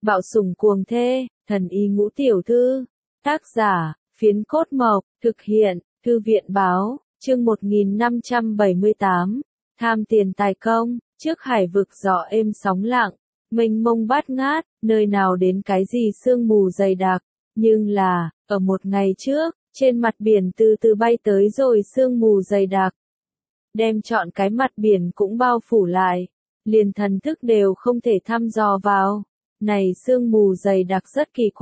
Bạo sủng cuồng thê, thần y ngũ tiểu thư. Tác giả, Phiến Cốt Mộc, thực hiện, Thư viện báo, chương 1578, tham tiền tài công, trước hải vực gió êm sóng lặng, mênh mông bát ngát, nơi nào đến cái gì sương mù dày đặc, nhưng là, ở một ngày trước, trên mặt biển từ từ bay tới rồi sương mù dày đặc, đem trọn cái mặt biển cũng bao phủ lại, liền thần thức đều không thể thăm dò vào. Này sương mù dày đặc rất kỳ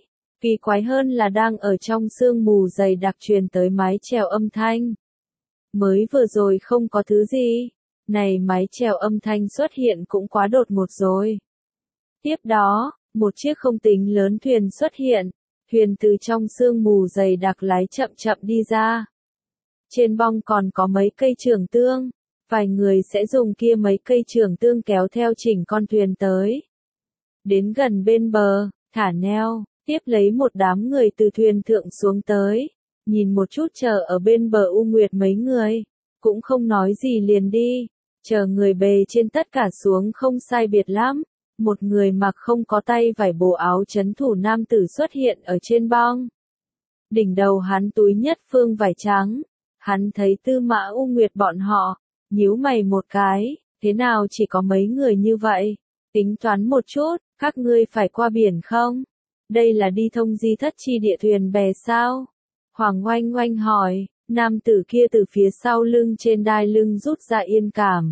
quái hơn là đang ở trong sương mù dày đặc truyền tới mái chèo âm thanh. Mới vừa rồi không có thứ gì, này mái chèo âm thanh xuất hiện cũng quá đột ngột rồi. Tiếp đó, một chiếc không tính lớn thuyền xuất hiện, thuyền từ trong sương mù dày đặc lái chậm chậm đi ra. Trên bong còn có mấy cây trường tương, vài người sẽ dùng kia mấy cây trường tương kéo theo chỉnh con thuyền tới. Đến gần bên bờ, thả neo, tiếp lấy một đám người từ thuyền thượng xuống tới, nhìn một chút chờ ở bên bờ U Nguyệt mấy người, cũng không nói gì liền đi, chờ người bề trên tất cả xuống không sai biệt lắm, một người mặc không có tay vải bộ áo chấn thủ nam tử xuất hiện ở trên bong. Đỉnh đầu hắn túi nhất phương vải trắng, hắn thấy Tư Mã U Nguyệt bọn họ, nhíu mày một cái, thế nào chỉ có mấy người như vậy, tính toán một chút, các ngươi phải qua biển không? Đây là đi thông di thất chi địa thuyền bè sao? Hoàng Oanh Oanh hỏi, nam tử kia từ phía sau lưng trên đai lưng rút ra yên cảm.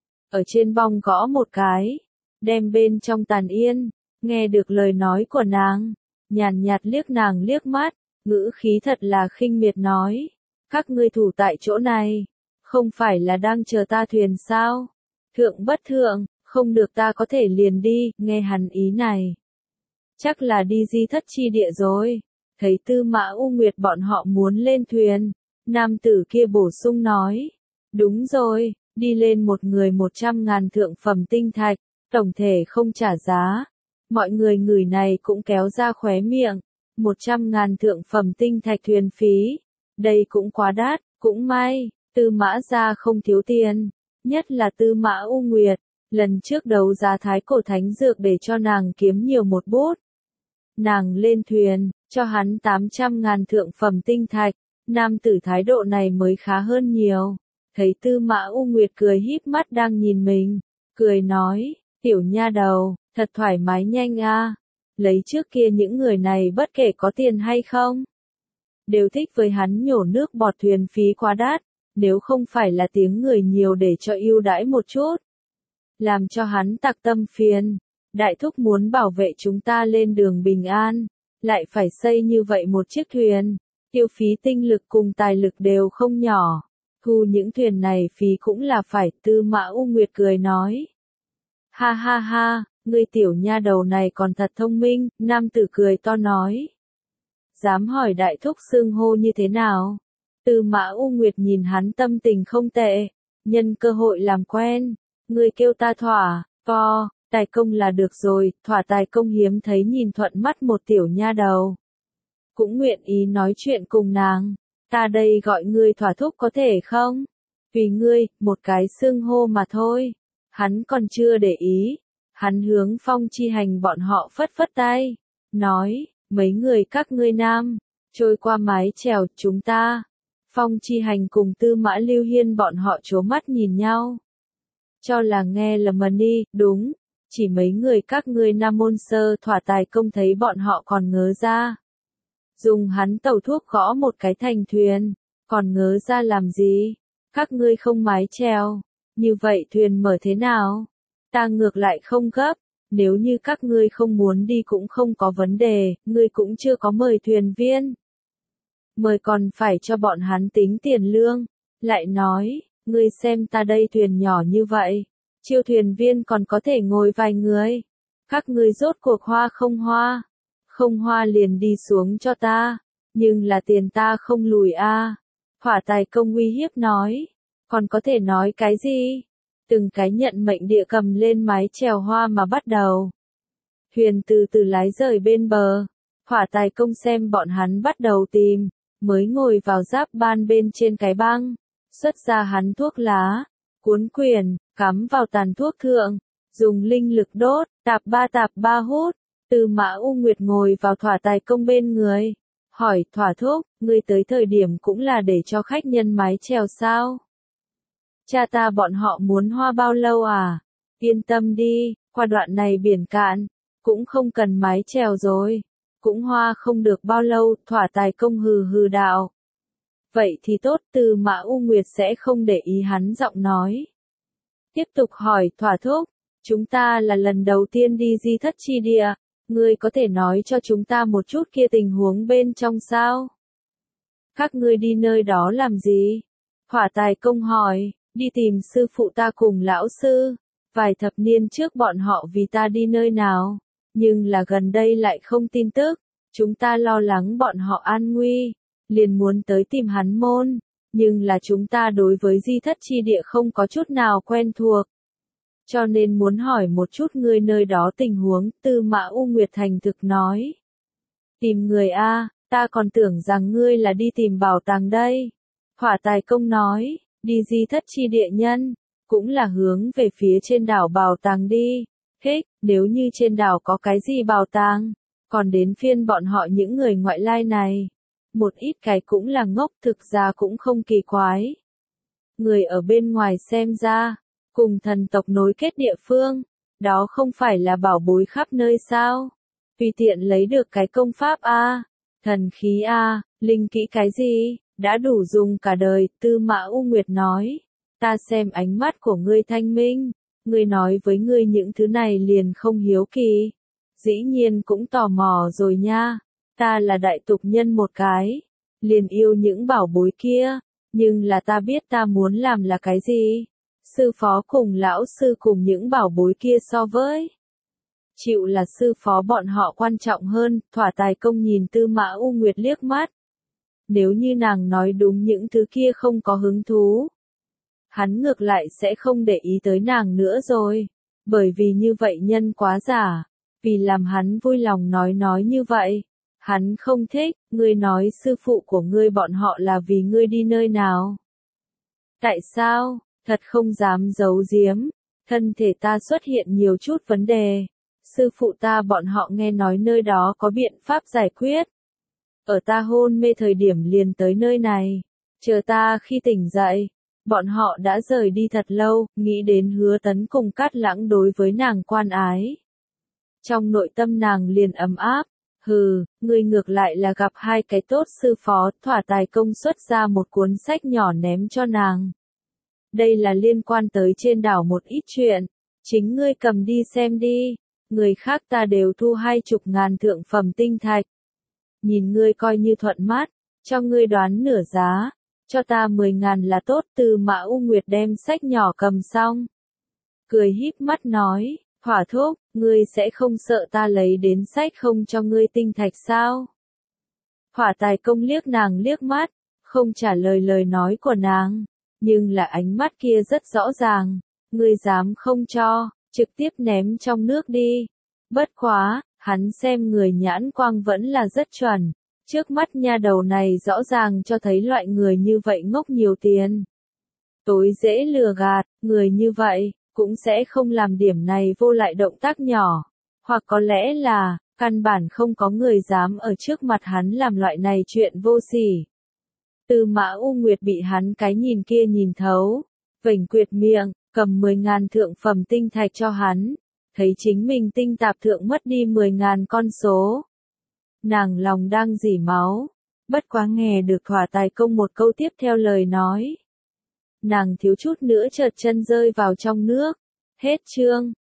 Ở trên bong gõ một cái, đem bên trong tàn yên, nghe được lời nói của nàng, nhàn nhạt liếc nàng liếc mắt, ngữ khí thật là khinh miệt nói, các ngươi thủ tại chỗ này, không phải là đang chờ ta thuyền sao? Thượng bất thượng, không được ta có thể liền đi, nghe hắn ý này. Chắc là đi di thất chi địa rồi. Thấy Tư Mã U Nguyệt bọn họ muốn lên thuyền, nam tử kia bổ sung nói. Đúng rồi, đi lên một người 100.000 thượng phẩm tinh thạch, tổng thể không trả giá. Mọi người người này cũng kéo ra khóe miệng. 100.000 thượng phẩm tinh thạch thuyền phí. Đây cũng quá đắt, cũng may, Tư Mã gia không thiếu tiền. Nhất là Tư Mã U Nguyệt. Lần trước đấu giá thái cổ thánh dược để cho nàng kiếm nhiều một bút. Nàng lên thuyền, cho hắn 800.000 thượng phẩm tinh thạch, nam tử thái độ này mới khá hơn nhiều. Thấy Tư Mã U Nguyệt cười híp mắt đang nhìn mình, cười nói, tiểu nha đầu, thật thoải mái nhanh a. Lấy trước kia những người này bất kể có tiền hay không, đều thích với hắn nhổ nước bọt thuyền phí quá đắt, nếu không phải là tiếng người nhiều để cho ưu đãi một chút. Làm cho hắn tặc tâm phiền, đại thúc muốn bảo vệ chúng ta lên đường bình an, lại phải xây như vậy một chiếc thuyền, tiêu phí tinh lực cùng tài lực đều không nhỏ, thu những thuyền này phí cũng là phải. Tư Mã U Nguyệt cười nói. Ha ha ha, ngươi tiểu nha đầu này còn thật thông minh, nam tử cười to nói. Dám hỏi đại thúc xưng hô như thế nào? Tư Mã U Nguyệt nhìn hắn tâm tình không tệ, nhân cơ hội làm quen. Ngươi kêu ta Thỏa, tài công là được rồi, Thỏa tài công hiếm thấy nhìn thuận mắt một tiểu nha đầu. Cũng nguyện ý nói chuyện cùng nàng, ta đây gọi ngươi Thỏa thúc có thể không? Vì ngươi, một cái xưng hô mà thôi. Hắn còn chưa để ý, hắn hướng Phong Chi Hành bọn họ phất phất tay, nói, mấy người các ngươi nam, trôi qua mái chèo chúng ta. Phong Chi Hành cùng Tư Mã Lưu Hiên bọn họ trố mắt nhìn nhau. Cho là nghe lầm đi, đúng, chỉ mấy người các ngươi nam môn sơ. Thỏa tài công thấy bọn họ còn ngớ ra. Dùng hắn tẩu thuốc gõ một cái thành thuyền, còn ngớ ra làm gì? Các ngươi không mái chèo, như vậy thuyền mở thế nào? Ta ngược lại không gấp, nếu như các ngươi không muốn đi cũng không có vấn đề, ngươi cũng chưa có mời thuyền viên. Mời còn phải cho bọn hắn tính tiền lương, lại nói. Ngươi xem ta đây thuyền nhỏ như vậy, chiêu thuyền viên còn có thể ngồi vài người. Các ngươi rốt cuộc hoa không hoa? Không hoa liền đi xuống cho ta, nhưng là tiền ta không lùi a. Thỏa tài công uy hiếp nói, còn có thể nói cái gì? Từng cái nhận mệnh địa cầm lên mái chèo hoa mà bắt đầu. Thuyền từ từ lái rời bên bờ, Thỏa tài công xem bọn hắn bắt đầu tìm, mới ngồi vào giáp ban bên trên cái băng. Xuất ra hắn thuốc lá, cuốn quyển, cắm vào tàn thuốc thượng, dùng linh lực đốt, tạp ba hút, Tư Mã U Nguyệt ngồi vào Thỏa Tài Công bên người, hỏi Thỏa thúc, ngươi tới thời điểm cũng là để cho khách nhân mái chèo sao? Cha ta bọn họ muốn hoa bao lâu à? Yên tâm đi, qua đoạn này biển cạn, cũng không cần mái chèo rồi. Cũng hoa không được bao lâu, Thỏa Tài Công hừ hừ đạo. Vậy thì tốt, Tư Mã U Nguyệt sẽ không để ý hắn giọng nói. Tiếp tục hỏi Thỏa thúc, chúng ta là lần đầu tiên đi Di Thất Chi Địa, ngươi có thể nói cho chúng ta một chút kia tình huống bên trong sao? Các ngươi đi nơi đó làm gì? Thỏa Tài Công hỏi, đi tìm sư phụ ta cùng lão sư. Vài thập niên trước bọn họ vì ta đi nơi nào, nhưng là gần đây lại không tin tức. Chúng ta lo lắng bọn họ an nguy, liền muốn tới tìm hắn môn, nhưng là chúng ta đối với Di Thất Chi Địa không có chút nào quen thuộc. Cho nên muốn hỏi một chút ngươi nơi đó tình huống, Tư Mã U Nguyệt thành thực nói. Tìm người a, ta còn tưởng rằng ngươi là đi tìm bảo tàng đây. Thỏa Tài Công nói, đi Di Thất Chi Địa nhân, cũng là hướng về phía trên đảo bảo tàng đi. Thích, nếu như trên đảo có cái gì bảo tàng, còn đến phiên bọn họ những người ngoại lai này. Một ít cái cũng là ngốc, thực ra cũng không kỳ quái. Người ở bên ngoài xem ra, cùng thần tộc nối kết địa phương, đó không phải là bảo bối khắp nơi sao? Tùy tiện lấy được cái công pháp a, thần khí a, linh kỹ cái gì, đã đủ dùng cả đời, Tư Mã U Nguyệt nói. Ta xem ánh mắt của ngươi thanh minh, ngươi nói với ngươi những thứ này liền không hiếu kỳ. Dĩ nhiên cũng tò mò rồi nha, ta là đại tục nhân một cái, liền yêu những bảo bối kia, nhưng là ta biết ta muốn làm là cái gì. Sư phó cùng lão sư cùng những bảo bối kia so với. Chịu là sư phó bọn họ quan trọng hơn, Thỏa Tài Công nhìn Tư Mã U Nguyệt liếc mắt. Nếu như nàng nói đúng những thứ kia không có hứng thú, hắn ngược lại sẽ không để ý tới nàng nữa rồi. Bởi vì như vậy nhân quá giả, vì làm hắn vui lòng nói như vậy. Hắn không thích, ngươi nói sư phụ của ngươi bọn họ là vì ngươi đi nơi nào. Tại sao, thật không dám giấu giếm, thân thể ta xuất hiện nhiều chút vấn đề. Sư phụ ta bọn họ nghe nói nơi đó có biện pháp giải quyết. Ở ta hôn mê thời điểm liền tới nơi này, chờ ta khi tỉnh dậy. Bọn họ đã rời đi thật lâu, nghĩ đến Hứa Tấn cùng Cát Lãng đối với nàng quan ái. Trong nội tâm nàng liền ấm áp, hừ, ngươi ngược lại là gặp hai cái tốt sư phó, Thỏa Tài Công xuất ra một cuốn sách nhỏ ném cho nàng. Đây là liên quan tới trên đảo một ít chuyện, chính ngươi cầm đi xem đi, người khác ta đều thu 20.000 thượng phẩm tinh thạch. Nhìn ngươi coi như thuận mắt, cho ngươi đoán nửa giá. Cho ta 10.000 là tốt. Tư Mã U Nguyệt đem sách nhỏ cầm xong, cười híp mắt nói, Thỏa thúc, ngươi sẽ không sợ ta lấy đến sách không cho ngươi tinh thạch sao? Thỏa Tài Công liếc nàng liếc mắt, không trả lời lời nói của nàng, nhưng là ánh mắt kia rất rõ ràng, ngươi dám không cho, trực tiếp ném trong nước đi. Bất quá, hắn xem người nhãn quang vẫn là rất chuẩn. Trước mắt nha đầu này rõ ràng cho thấy loại người như vậy ngốc nhiều tiền. Tối dễ lừa gạt, người như vậy, cũng sẽ không làm điểm này vô lại động tác nhỏ. Hoặc có lẽ là, căn bản không có người dám ở trước mặt hắn làm loại này chuyện vô sỉ. Tư Mã U Nguyệt bị hắn cái nhìn kia nhìn thấu, vểnh quyệt miệng, cầm 10.000 thượng phẩm tinh thạch cho hắn, thấy chính mình tinh tạp thượng mất đi 10.000 con số. Nàng lòng đang rỉ máu, bất quá nghe được Thỏa Tài Công một câu tiếp theo lời nói. Nàng thiếu chút nữa trượt chân rơi vào trong nước. Hết chương.